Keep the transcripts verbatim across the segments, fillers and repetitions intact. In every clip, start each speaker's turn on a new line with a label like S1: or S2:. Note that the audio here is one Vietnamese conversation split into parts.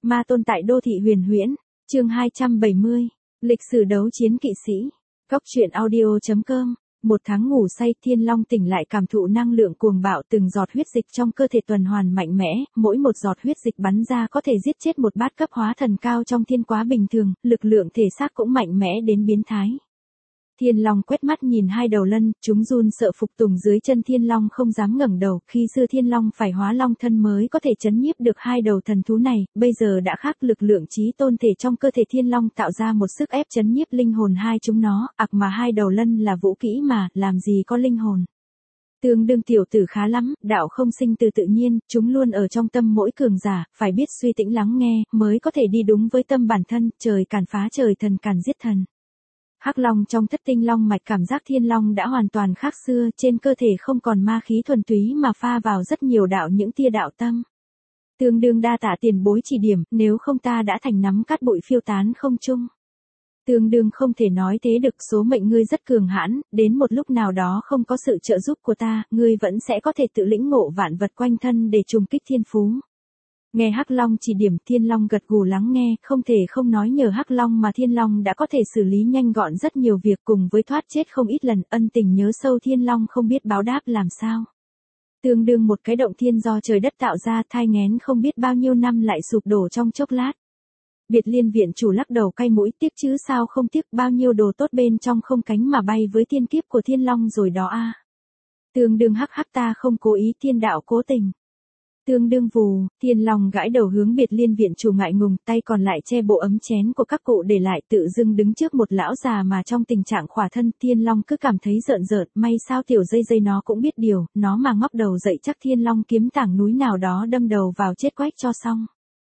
S1: Ma tôn tại đô thị huyền huyễn, chương hai trăm bảy mươi, lịch sử đấu chiến kỵ sĩ. Góc truyện audio chấm com. Một tháng ngủ say, Thiên Long tỉnh lại cảm thụ năng lượng cuồng bạo, từng giọt huyết dịch trong cơ thể tuần hoàn mạnh mẽ, mỗi một giọt huyết dịch bắn ra có thể giết chết một bát cấp hóa thần cao trong thiên quá bình thường, lực lượng thể xác cũng mạnh mẽ đến biến thái. Thiên Long quét mắt nhìn hai đầu lân, chúng run sợ phục tùng dưới chân Thiên Long không dám ngẩng đầu, khi xưa Thiên Long phải hóa long thân mới có thể chấn nhiếp được hai đầu thần thú này, bây giờ đã khác, lực lượng chí tôn thể trong cơ thể Thiên Long tạo ra một sức ép chấn nhiếp linh hồn hai chúng nó, ặc mà hai đầu lân là vũ kỹ mà, làm gì có linh hồn. Tương đương tiểu tử khá lắm, đạo không sinh từ tự nhiên, chúng luôn ở trong tâm mỗi cường giả, phải biết suy tĩnh lắng nghe, mới có thể đi đúng với tâm bản thân, trời càn phá trời, thần càn giết thần. Hắc Long trong thất tinh long mạch, cảm giác Thiên Long đã hoàn toàn khác xưa, trên cơ thể không còn ma khí thuần túy mà pha vào rất nhiều đạo những tia đạo tâm. Tương đương đa tạ tiền bối chỉ điểm, nếu không ta đã thành nắm cát bụi phiêu tán không trung. Tương đương không thể nói thế được, số mệnh ngươi rất cường hãn, đến một lúc nào đó không có sự trợ giúp của ta, ngươi vẫn sẽ có thể tự lĩnh ngộ vạn vật quanh thân để trùng kích thiên phú. Nghe Hắc Long chỉ điểm, Thiên Long gật gù lắng nghe, không thể không nói nhờ Hắc Long mà Thiên Long đã có thể xử lý nhanh gọn rất nhiều việc, cùng với thoát chết không ít lần, ân tình nhớ sâu Thiên Long không biết báo đáp làm sao. Tương đương một cái động thiên do trời đất tạo ra, thai nghén không biết bao nhiêu năm lại sụp đổ trong chốc lát. Biệt Liên viện chủ lắc đầu cay mũi, tiếc chứ sao không tiếc, bao nhiêu đồ tốt bên trong không cánh mà bay với thiên kiếp của Thiên Long rồi đó a. À. Tương đương hắc hắc, ta không cố ý, thiên đạo cố tình. Tương đương vù, Thiên Long gãi đầu hướng Biệt Liên viện chủ ngại ngùng, tay còn lại che bộ ấm chén của các cụ để lại, tự dưng đứng trước một lão già mà trong tình trạng khỏa thân. Thiên Long cứ cảm thấy rợn rợn, may sao tiểu dây dây nó cũng biết điều, nó mà ngóc đầu dậy chắc Thiên Long kiếm tảng núi nào đó đâm đầu vào chết quách cho xong.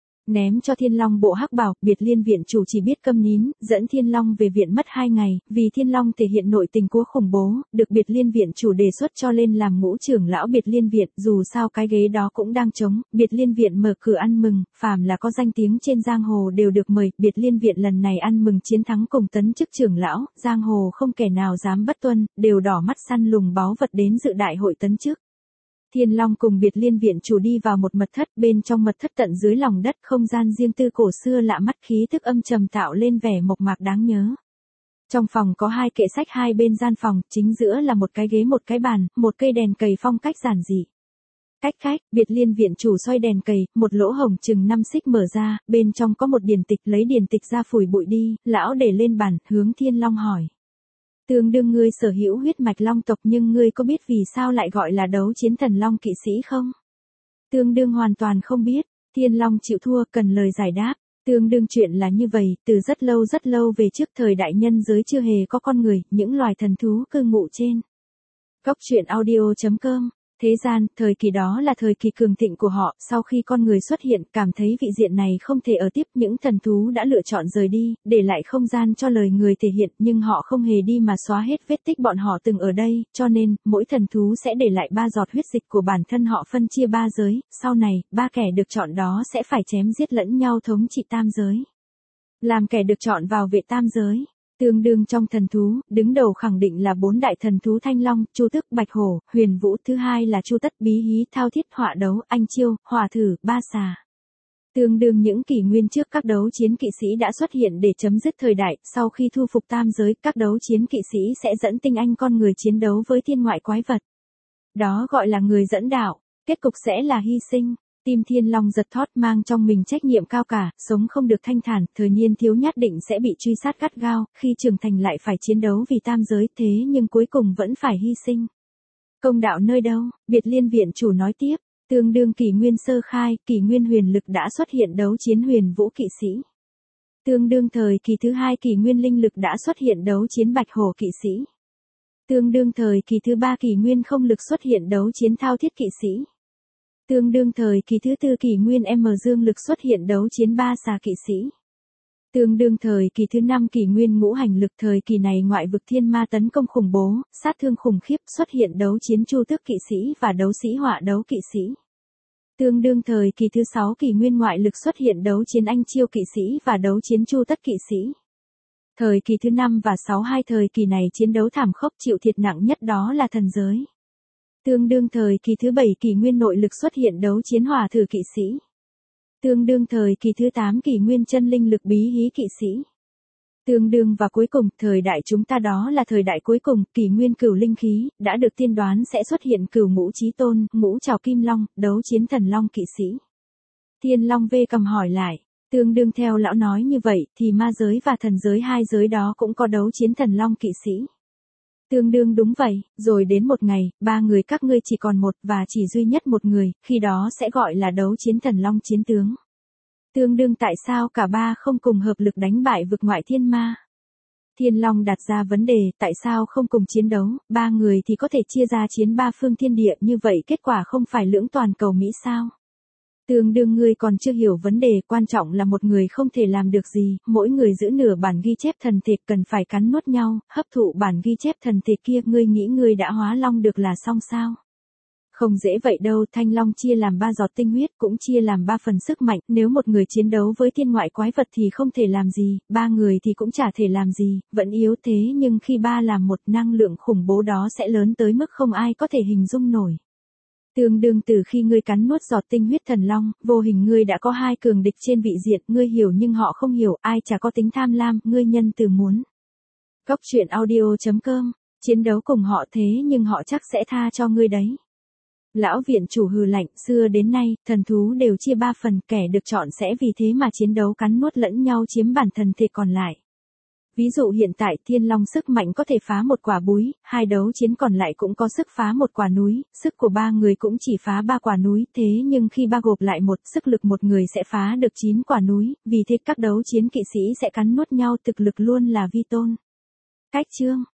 S1: Ném cho Thiên Long bộ hắc bào, Biệt Liên viện chủ chỉ biết câm nín, dẫn Thiên Long về viện mất hai ngày, vì Thiên Long thể hiện nội tình của khủng bố, được Biệt Liên viện chủ đề xuất cho lên làm ngũ trưởng lão Biệt Liên viện, dù sao cái ghế đó cũng đang trống, Biệt Liên viện mở cửa ăn mừng, phàm là có danh tiếng trên giang hồ đều được mời, Biệt Liên viện lần này ăn mừng chiến thắng cùng tấn chức trưởng lão, giang hồ không kẻ nào dám bất tuân, đều đỏ mắt săn lùng báu vật đến dự đại hội tấn chức. Thiên Long cùng Biệt Liên viện chủ đi vào một mật thất, bên trong mật thất tận dưới lòng đất, không gian riêng tư cổ xưa lạ mắt, khí tức âm trầm tạo lên vẻ mộc mạc đáng nhớ. Trong phòng có hai kệ sách hai bên gian phòng, chính giữa là một cái ghế một cái bàn, một cây đèn cầy phong cách giản dị. Cách khách, Biệt Liên viện chủ xoay đèn cầy, một lỗ hổng chừng năm xích mở ra, bên trong có một điển tịch, lấy điển tịch ra phủi bụi đi, lão để lên bàn, hướng Thiên Long hỏi. Tương đương ngươi sở hữu huyết mạch long tộc, nhưng ngươi có biết vì sao lại gọi là đấu chiến thần long kỵ sĩ không? Tương đương hoàn toàn không biết. Thiên Long chịu thua, cần lời giải đáp. Tương đương chuyện là như vậy, từ rất lâu rất lâu về trước, thời đại nhân giới chưa hề có con người, những loài thần thú cư ngụ trên. Góc truyện audio chấm com. Thế gian, thời kỳ đó là thời kỳ cường thịnh của họ, sau khi con người xuất hiện, cảm thấy vị diện này không thể ở tiếp, những thần thú đã lựa chọn rời đi, để lại không gian cho lời người thể hiện, nhưng họ không hề đi mà xóa hết vết tích bọn họ từng ở đây, cho nên, mỗi thần thú sẽ để lại ba giọt huyết dịch của bản thân họ phân chia ba giới, sau này, ba kẻ được chọn đó sẽ phải chém giết lẫn nhau thống trị tam giới. Làm kẻ được chọn vào vệ tam giới. Tương đương trong thần thú, đứng đầu khẳng định là bốn đại thần thú Thanh Long, Chu Tức, Bạch Hổ, Huyền Vũ, thứ hai là Chu Tất, Bí Hí, Thao Thiết, Họa Đấu, Anh Chiêu, Hỏa Thử, Ba Xà. Tương đương những kỷ nguyên trước, các đấu chiến kỵ sĩ đã xuất hiện để chấm dứt thời đại, sau khi thu phục tam giới, các đấu chiến kỵ sĩ sẽ dẫn tinh anh con người chiến đấu với thiên ngoại quái vật. Đó gọi là người dẫn đạo, kết cục sẽ là hy sinh. Tim Thiên Long giật thót, mang trong mình trách nhiệm cao cả, sống không được thanh thản, thời niên thiếu nhất định sẽ bị truy sát gắt gao, khi trưởng thành lại phải chiến đấu vì tam giới, thế nhưng cuối cùng vẫn phải hy sinh. Công đạo nơi đâu? Biệt Liên viện chủ nói tiếp, tương đương kỷ nguyên sơ khai, kỷ nguyên huyền lực đã xuất hiện đấu chiến huyền vũ kỵ sĩ. Tương đương thời kỳ thứ hai, kỷ nguyên linh lực đã xuất hiện đấu chiến bạch hổ kỵ sĩ. Tương đương thời kỳ thứ ba, kỷ nguyên không lực xuất hiện đấu chiến thao thiết kỵ sĩ. Tương đương thời kỳ thứ tư, kỷ nguyên M dương lực xuất hiện đấu chiến ba xà kỵ sĩ. Tương đương thời kỳ thứ năm, kỷ nguyên ngũ hành lực, thời kỳ này ngoại vực thiên ma tấn công khủng bố, sát thương khủng khiếp, xuất hiện đấu chiến Chu Tước kỵ sĩ và đấu sĩ Họa Đấu kỵ sĩ. Tương đương thời kỳ thứ sáu, kỷ nguyên ngoại lực xuất hiện đấu chiến Anh Chiêu kỵ sĩ và đấu chiến Chu Tất kỵ sĩ. Thời kỳ thứ năm và sáu, hai thời kỳ này chiến đấu thảm khốc, chịu thiệt nặng nhất đó là thần giới. Tương đương thời kỳ thứ bảy, kỷ nguyên nội lực xuất hiện đấu chiến Hỏa Thử kỵ sĩ. Tương đương thời kỳ thứ tám kỷ nguyên chân linh lực bí hí kỵ sĩ. Tương đương và cuối cùng, thời đại chúng ta đó là thời đại cuối cùng, kỷ nguyên cửu linh khí, đã được tiên đoán sẽ xuất hiện cửu ngũ chí tôn, ngũ trảo kim long, đấu chiến thần long kỵ sĩ. Thiên Long vê cầm hỏi lại, tương đương theo lão nói như vậy, thì ma giới và thần giới hai giới đó cũng có đấu chiến thần long kỵ sĩ. Tương đương đúng vậy, rồi đến một ngày, ba người các ngươi chỉ còn một và chỉ duy nhất một người, khi đó sẽ gọi là đấu chiến thần long chiến tướng. Tương đương tại sao cả ba không cùng hợp lực đánh bại vực ngoại thiên ma? Thiên Long đặt ra vấn đề, tại sao không cùng chiến đấu, ba người thì có thể chia ra chiến ba phương thiên địa, như vậy kết quả không phải lưỡng toàn cầu Mỹ sao? Tương đương ngươi còn chưa hiểu vấn đề, quan trọng là một người không thể làm được gì, mỗi người giữ nửa bản ghi chép thần thể cần phải cắn nuốt nhau, hấp thụ bản ghi chép thần thể kia, ngươi nghĩ ngươi đã hóa long được là xong sao? Không dễ vậy đâu, thanh long chia làm ba giọt tinh huyết, cũng chia làm ba phần sức mạnh, nếu một người chiến đấu với thiên ngoại quái vật thì không thể làm gì, ba người thì cũng chả thể làm gì, vẫn yếu thế, nhưng khi ba làm một, năng lượng khủng bố đó sẽ lớn tới mức không ai có thể hình dung nổi. Tương đương từ khi ngươi cắn nuốt giọt tinh huyết thần long, vô hình ngươi đã có hai cường địch trên vị diện, ngươi hiểu nhưng họ không hiểu, ai chả có tính tham lam, ngươi nhân từ muốn. Góc truyện audio chấm com, chiến đấu cùng họ thế nhưng họ chắc sẽ tha cho ngươi đấy. Lão viện chủ hừ lạnh, xưa đến nay, thần thú đều chia ba phần, kẻ được chọn sẽ vì thế mà chiến đấu cắn nuốt lẫn nhau chiếm bản thần thể còn lại. Ví dụ hiện tại thiên long sức mạnh có thể phá một quả búi, hai đấu chiến còn lại cũng có sức phá một quả núi, sức của ba người cũng chỉ phá ba quả núi, thế nhưng khi ba gộp lại một, sức lực một người sẽ phá được chín quả núi, vì thế các đấu chiến kỵ sĩ sẽ cắn nuốt nhau, thực lực luôn là vi tôn. Cách chương